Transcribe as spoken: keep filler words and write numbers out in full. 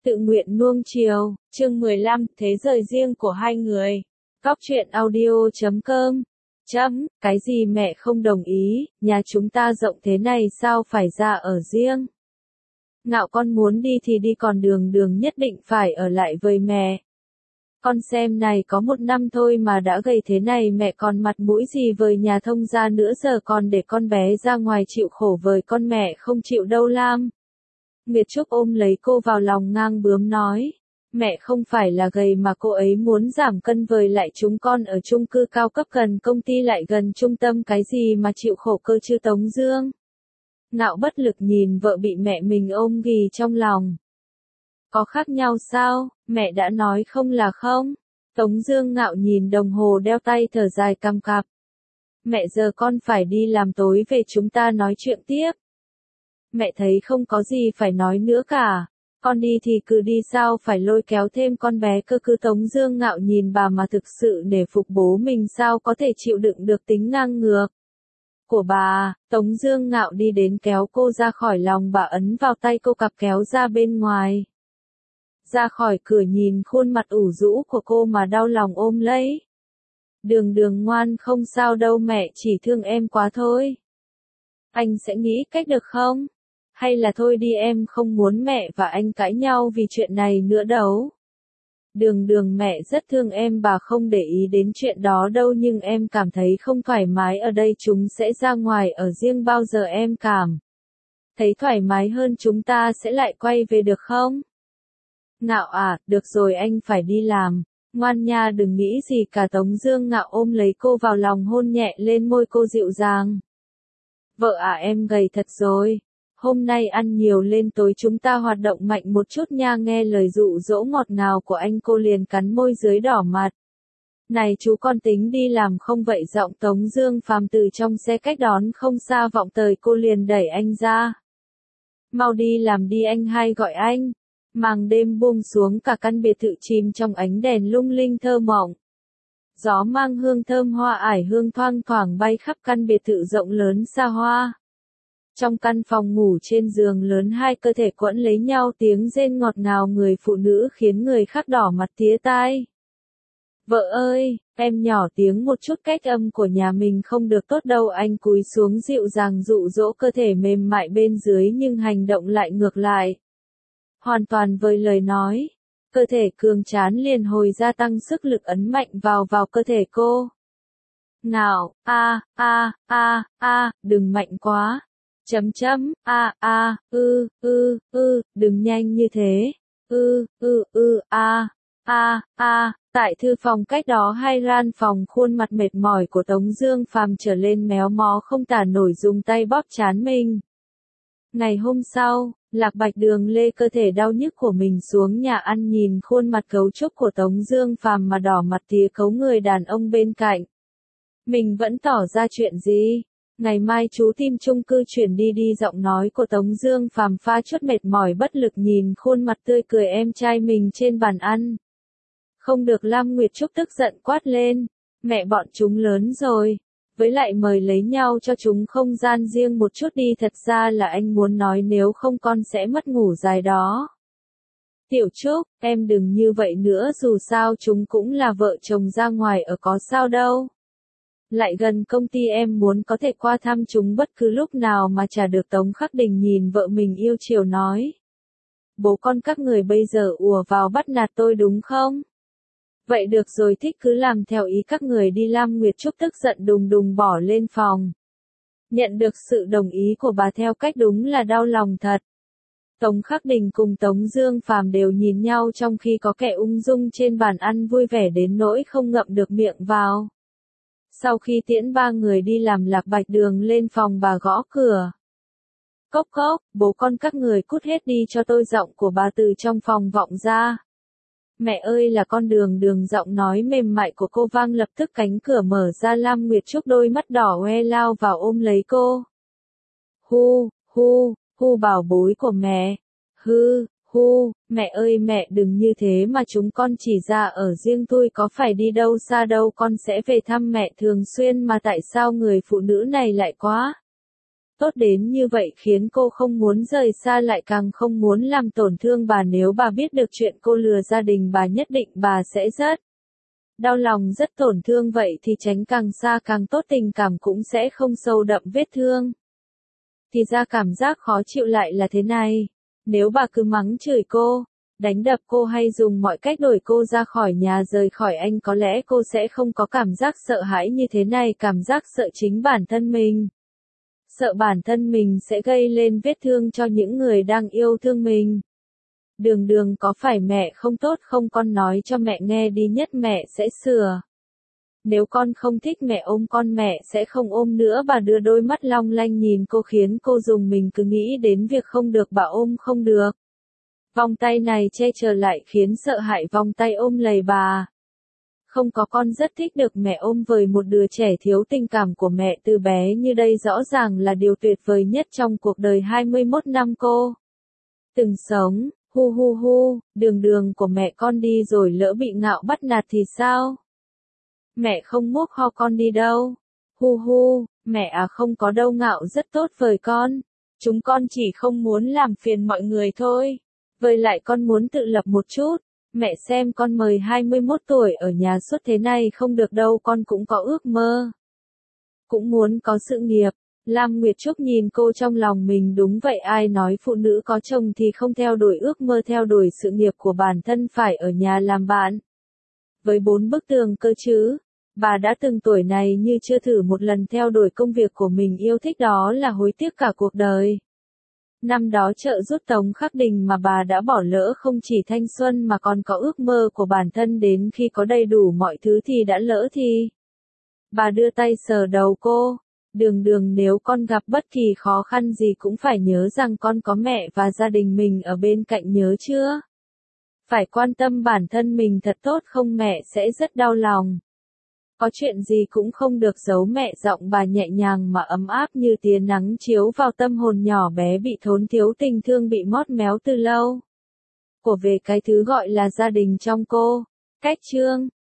Tự nguyện nuông chiều, chương mười lăm, thế giới riêng của hai người. Góc truyện audio chấm com. Chấm, cái gì mẹ không đồng ý, nhà chúng ta rộng thế này sao phải ra ở riêng. Ngạo con muốn đi thì đi, còn đường đường nhất định phải ở lại với mẹ. Con xem này, có một năm thôi mà đã gầy thế này, mẹ còn mặt mũi gì với nhà thông gia nữa, giờ còn để con bé ra ngoài chịu khổ với con, mẹ không chịu đâu. Lam Nguyệt Trúc ôm lấy cô vào lòng ngang bướng nói. Mẹ không phải là gầy mà cô ấy muốn giảm cân, với lại chúng con ở chung cư cao cấp gần công ty lại gần trung tâm, cái gì mà chịu khổ cơ chứ Tống Dương. Ngạo bất lực nhìn vợ bị mẹ mình ôm ghì trong lòng. Có khác nhau sao, mẹ đã nói không là không. Tống Dương ngạo nhìn đồng hồ đeo tay thở dài cằm cạp. Mẹ giờ con phải đi làm, tối về chúng ta nói chuyện tiếp. Mẹ thấy không có gì phải nói nữa cả. Con đi thì cứ đi, sao phải lôi kéo thêm con bé cơ cứ. Tống Dương ngạo nhìn bà mà thực sự nể phục bố mình, sao có thể chịu đựng được tính ngang ngược của bà. Tống Dương ngạo đi đến kéo cô ra khỏi lòng bà, ấn vào tay cô, cặp kéo ra bên ngoài. Ra khỏi cửa nhìn khuôn mặt ủ rũ của cô mà đau lòng ôm lấy. Đường đường ngoan, không sao đâu, mẹ chỉ thương em quá thôi. Anh sẽ nghĩ cách được không? Hay là thôi đi, em không muốn mẹ và anh cãi nhau vì chuyện này nữa đâu. Đường đường, mẹ rất thương em, bà không để ý đến chuyện đó đâu, nhưng em cảm thấy không thoải mái ở đây, chúng sẽ ra ngoài ở riêng, bao giờ em cảm thấy thoải mái hơn chúng ta sẽ lại quay về được không? Ngạo à, được rồi, anh phải đi làm. Ngoan nha, đừng nghĩ gì cả. Tống Dương ngạo ôm lấy cô vào lòng, hôn nhẹ lên môi cô dịu dàng. Vợ à, em gầy thật rồi. Hôm nay ăn nhiều lên, tối chúng ta hoạt động mạnh một chút nha. Nghe lời dụ dỗ ngọt ngào của anh, cô liền cắn môi dưới đỏ mặt. Này chú, con tính đi làm không vậy? Giọng Tống Dương phàm từ trong xe cách đón không xa vọng tới, cô liền đẩy anh ra. Mau đi làm đi, anh hay gọi anh. Màn đêm buông xuống, cả căn biệt thự chìm trong ánh đèn lung linh thơ mộng. Gió mang hương thơm hoa ải hương thoang thoảng bay khắp căn biệt thự rộng lớn xa hoa. Trong căn phòng ngủ trên giường lớn, hai cơ thể quẫn lấy nhau, tiếng rên ngọt ngào người phụ nữ khiến người khác đỏ mặt tía tai. Vợ ơi, em nhỏ tiếng một chút, cách âm của nhà mình không được tốt đâu. Anh cúi xuống dịu dàng dụ dỗ cơ thể mềm mại bên dưới, nhưng hành động lại ngược lại. Hoàn toàn với lời nói, cơ thể cường tráng liền hồi gia tăng sức lực ấn mạnh vào vào cơ thể cô. Nào, a a a a, đừng mạnh quá. Chấm chấm, a a, ư ư ư, đừng nhanh như thế. Ư ư ư, a a a. Tại thư phòng cách đó hai gian phòng, khuôn mặt mệt mỏi của Tống Dương phàm trở lên méo mó không tả nổi, dùng tay bóp trán mình. Ngày hôm sau, Lạc Bạch Đường lê cơ thể đau nhức của mình xuống nhà ăn, nhìn khuôn mặt cấu trúc của Tống Dương phàm mà đỏ mặt tía cấu người đàn ông bên cạnh. Mình vẫn tỏ ra chuyện gì? Ngày mai chú tìm chung cư chuyển đi đi. Giọng nói của Tống Dương phàm pha chút mệt mỏi bất lực, nhìn khuôn mặt tươi cười em trai mình trên bàn ăn. Không được, Lam Nguyệt Trúc tức giận quát lên. Mẹ bọn chúng lớn rồi. Với lại mời lấy nhau cho chúng không gian riêng một chút đi. Thật ra là anh muốn nói, nếu không con sẽ mất ngủ dài đó. Tiểu Trúc, em đừng như vậy nữa, dù sao chúng cũng là vợ chồng, ra ngoài ở có sao đâu. Lại gần công ty, em muốn có thể qua thăm chúng bất cứ lúc nào mà chả được. Tống Khắc Đình nhìn vợ mình yêu chiều nói. Bố con các người bây giờ ùa vào bắt nạt tôi đúng không? Vậy được rồi, thích cứ làm theo ý các người đi. Lam Nguyệt Trúc tức giận đùng đùng bỏ lên phòng. Nhận được sự đồng ý của bà theo cách đúng là đau lòng thật. Tống Khắc Đình cùng Tống Dương phàm đều nhìn nhau, trong khi có kẻ ung dung trên bàn ăn, vui vẻ đến nỗi không ngậm được miệng vào. Sau khi tiễn ba người đi làm, Lạc Bạch Đường lên phòng bà gõ cửa. Cốc cốc, bố con các người cút hết đi cho tôi. Giọng của bà từ trong phòng vọng ra. Mẹ ơi, là con Đường Đường. Giọng nói mềm mại của cô vang, lập tức cánh cửa mở ra, Lam Nguyệt Trúc đôi mắt đỏ hoe lao vào ôm lấy cô. Hu, hu, hu, bảo bối của mẹ. Hư, hu, mẹ ơi mẹ đừng như thế mà, chúng con chỉ ra ở riêng thôi, có phải đi đâu xa đâu, con sẽ về thăm mẹ thường xuyên mà. Tại sao người phụ nữ này lại quá tốt đến như vậy khiến cô không muốn rời xa lại càng không muốn làm tổn thương bà. Nếu bà biết được chuyện cô lừa gia đình bà nhất định bà sẽ rất đau lòng, rất tổn thương, vậy thì tránh càng xa càng tốt, tình cảm cũng sẽ không sâu đậm vết thương. Thì ra cảm giác khó chịu lại là thế này. Nếu bà cứ mắng chửi cô, đánh đập cô hay dùng mọi cách đuổi cô ra khỏi nhà, rời khỏi anh, có lẽ cô sẽ không có cảm giác sợ hãi như thế này, cảm giác sợ chính bản thân mình. Sợ bản thân mình sẽ gây lên vết thương cho những người đang yêu thương mình. Đường đường, có phải mẹ không tốt không? Con nói cho mẹ nghe đi, nhất mẹ sẽ sửa. Nếu con không thích mẹ ôm con, mẹ sẽ không ôm nữa. Bà đưa đôi mắt long lanh nhìn cô khiến cô rùng mình, cứ nghĩ đến việc không được bà ôm không được. Vòng tay này che chở lại khiến sợ hãi vòng tay ôm lấy bà. Không có, con rất thích được mẹ ôm. Với một đứa trẻ thiếu tình cảm của mẹ từ bé như đây rõ ràng là điều tuyệt vời nhất trong cuộc đời hai mươi mốt năm cô từng sống. Hu hu hu, đường đường của mẹ con đi rồi lỡ bị Ngạo bắt nạt thì sao? Mẹ không mốt ho con đi đâu. Hu hu, mẹ à không có đâu, Ngạo rất tốt với con. Chúng con chỉ không muốn làm phiền mọi người thôi. Với lại con muốn tự lập một chút. Mẹ xem con mới hai mươi mốt tuổi ở nhà suốt thế này không được đâu, con cũng có ước mơ. Cũng muốn có sự nghiệp. Lam Nguyệt Trúc nhìn cô trong lòng mình, đúng vậy, ai nói phụ nữ có chồng thì không theo đuổi ước mơ, theo đuổi sự nghiệp của bản thân, phải ở nhà làm bạn. Với bốn bức tường cơ chứ. Bà đã từng tuổi này như chưa thử một lần theo đuổi công việc của mình yêu thích, đó là hối tiếc cả cuộc đời. Năm đó trợ giúp Tống Khắc Đình mà bà đã bỏ lỡ không chỉ thanh xuân mà còn có ước mơ của bản thân, đến khi có đầy đủ mọi thứ thì đã lỡ thì. Bà đưa tay sờ đầu cô. Đường đường, nếu con gặp bất kỳ khó khăn gì cũng phải nhớ rằng con có mẹ và gia đình mình ở bên cạnh, nhớ chưa? Phải quan tâm bản thân mình thật tốt, không mẹ sẽ rất đau lòng. Có chuyện gì cũng không được giấu mẹ. Giọng bà nhẹ nhàng mà ấm áp như tia nắng chiếu vào tâm hồn nhỏ bé bị thốn thiếu tình thương, bị mót méo từ lâu. Của về cái thứ gọi là gia đình trong cô. Cách chương